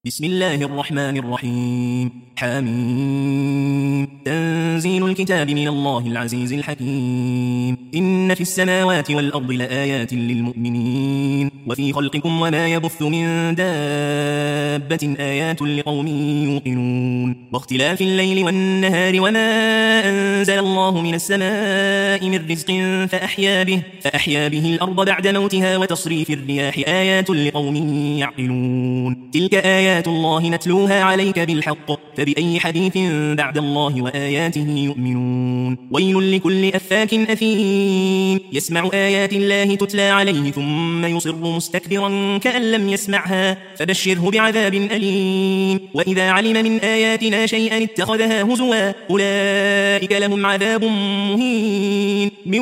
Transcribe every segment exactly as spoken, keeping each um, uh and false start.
بسم الله الرحمن الرحيم. حميم. تنزيل الكتاب من الله العزيز الحكيم. إن في السماوات والأرض لآيات للمؤمنين وفي خلقكم وما يبث من دابة آيات لقوم يوقنون واختلاف الليل والنهار وما أنزل الله من السماء من رزق فأحيا به, فأحيا به الأرض بعد موتها وتصريف الرياح آيات لقوم يعقلون. تلك آيات الله نتلوها عليك بالحق فبأي حديث بعد الله وآياته يؤمنون. ويل لكل أفاك أثيم يسمع آيات الله تتلى عليه ثم يصر مستكبرا كأن لم يسمعها فبشره بعذاب أليم. وإذا علم من آياتنا شيئا اتخذها هزوا أولئك لهم عذاب مهين من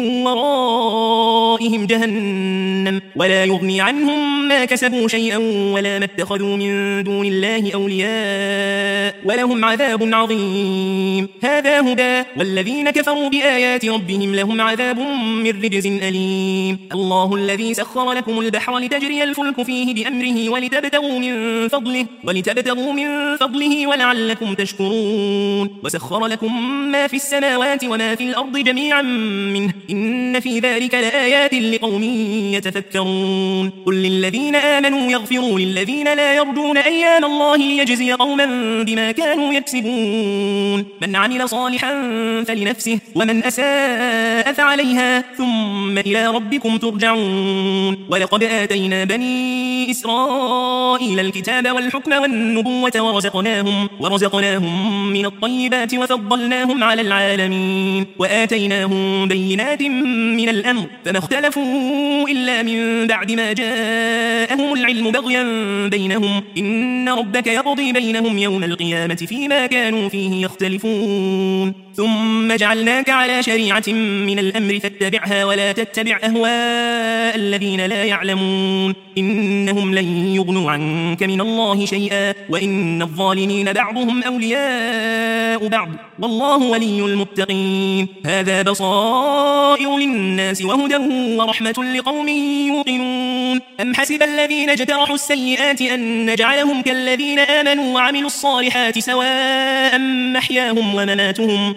ورائهم جهنم ولا يغني عنهم ما كسبوا شيئا ولا ما اتخذوا من دون الله أولياء ولهم عذاب عظيم. هذا هدى والذين كفروا بآيات ربهم لهم عذاب من رجز أليم. الله الذي سخر لكم البحر لتجري الفلك فيه بأمره ولتبتغوا من فضله ولتبتغوا من فضله ولعلكم تشكرون. وسخر لكم ما في السماوات وما في الأرض جميعا منه إن في ذلك لآيات لقوم يتفكرون. قل للذين آمنوا يغفروا للذين لا يرجون أيام الله ليجزي قوما بما كانوا يكسبون. من عمل صالحا فلنفسه ومن أساء فعليها ثم إلى ربكم ترجعون. ولقد آتينا بني إسرائيل الكتاب والحكم والنبوة ورزقناهم, ورزقناهم من الطيبات وفضلناهم على العالمين وآتيناهم بينات من الأمر فما اختلفوا إلا من بعد ما جاءهم العلم بغيا بينهم إن ربك يقضي بينهم يوم القيامة فيما كانوا فيه يختلفون. ثم جعلناك على شريعة من الأمر فاتبعها ولا تتبع أهواء الذين لا يعلمون إنهم لن يغنوا عنك من الله شيئا وإن الظالمين بعضهم أولياء بعض والله ولي المتقين. هذا بصائر للناس وهدى ورحمة لقوم يوقنون. أم حسب الذين اجترحوا السيئات أن نجعلهم كالذين آمنوا وعملوا الصالحات سواء محياهم ومماتهم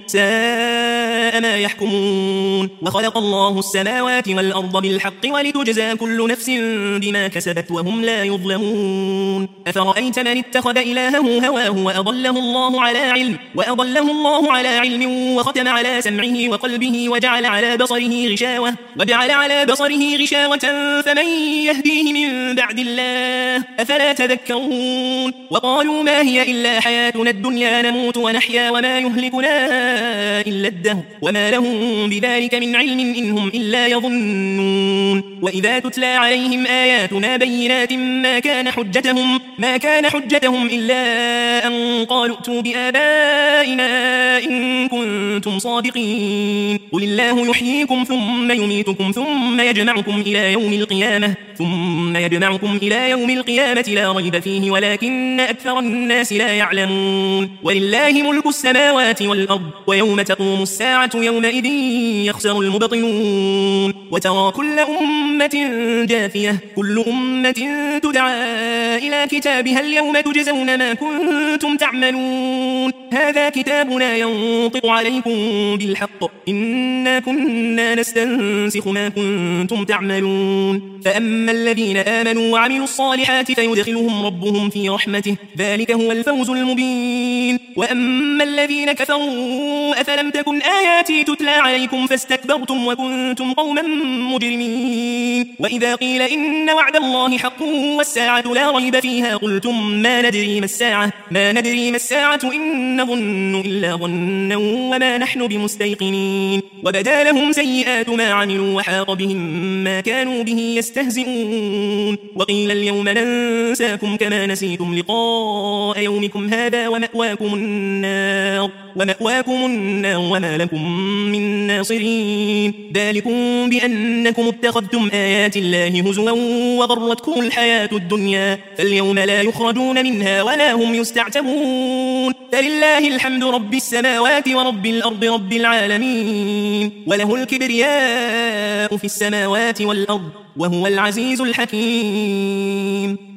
ساء ما يحكمون. وخلق الله السماوات والأرض بالحق ولتجزى كل نفس بما كسبت وهم لا يظلمون. أفرأيت من اتخذ إلهه هواه وأضله الله على علم وأضله الله على علم وختم على سمعه وقلبه وجعل على بصره غشاوة وجعل على بصره غشاوة فمن يهديه من بعد الله أفلا تذكرون. وقالوا ما هي إلا حياتنا الدنيا نموت ونحيا وما يهلكنا إلا الدهر وما لهم بذلك من علم إنهم إلا يظنون. وإذا تتلى عليهم آياتنا بينات ما كان حجتهم ما كان حجتهم إلا أن قالوا ائتوا بآبائنا إن كنتم صادقين. قل الله يحييكم ثم يميتكم ثم يجمعكم إلى يوم القيامة ثم يجمعكم إلى يوم القيامة لا ريب فيه ولكن أكثر الناس لا يعلمون. ولله ملك السماوات والأرض ويوم تقوم الساعة يومئذ يخسر المبطلون. وترى كل أمة جاثية كل أمة تدعى إلى كتابها اليوم تجزون ما كنتم تعملون. هذا كتابنا ينطق عليكم بالحق إنا كنا نستنسخ ما كنتم تعملون. فأما الذين آمنوا وعملوا الصالحات فيدخلهم ربهم في رحمته ذلك هو الفوز المبين. وأما الذين كفروا أفلم تكن آياتي تتلى عليكم فاستكبرتم وكنتم قوما مجرمين. وإذا قيل إن وعد الله حق والساعة لا ريب فيها قلتم ما ندري ما الساعة ما ندري ما الساعة إن نظن إلا ظنا وما نحن بمستيقنين. وبدا لهم سيئات ما عملوا وحاق بهم ما كانوا به يستهزئون. وقيل اليوم ننساكم كما نسيتم لقاء يومكم هذا ومأواكم النار ومأواكم النار وما لكم من ناصرين. ذلكم بأنكم اتخذتم آيات الله هزوا وغرتكم الحياة الدنيا فاليوم لا يخرجون منها ولا هم يستعتبون. فلله الحمد رب السماوات ورب الأرض رب العالمين وله الكبرياء في السماوات والأرض وهو العزيز الحكيم.